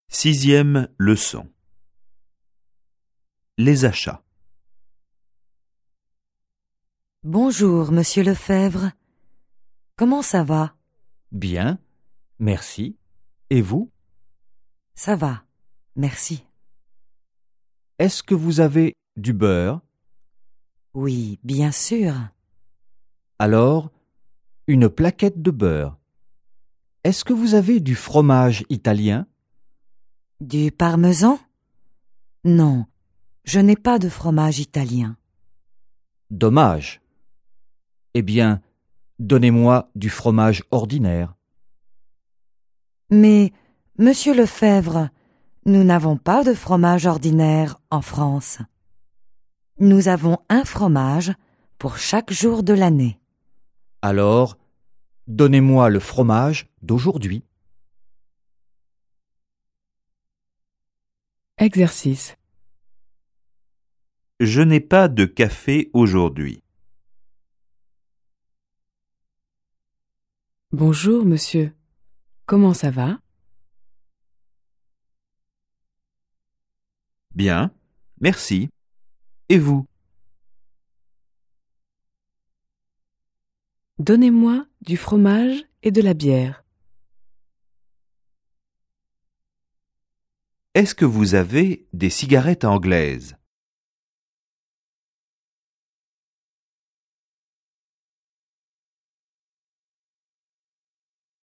Sixième leçon. Les achats. Bonjour, monsieur Lefebvre. Comment ça va? Bien, merci. Et vous? Ça va, merci. Est-ce que vous avez du beurre? Oui, bien sûr. Alors, une plaquette de beurre. Est-ce que vous avez du fromage italien? Du parmesan? Non, je n'ai pas de fromage italien. Dommage. Eh bien, donnez-moi du fromage ordinaire. Mais, monsieur Lefebvre, nous n'avons pas de fromage ordinaire en France. Nous avons un fromage pour chaque jour de l'année. Alors, donnez-moi le fromage d'aujourd'hui. Exercice. Je n'ai pas de café aujourd'hui. Bonjour, monsieur. Comment ça va? Bien, merci. Et vous? Donnez-moi du fromage et de la bière. Est-ce que vous avez des cigarettes anglaises?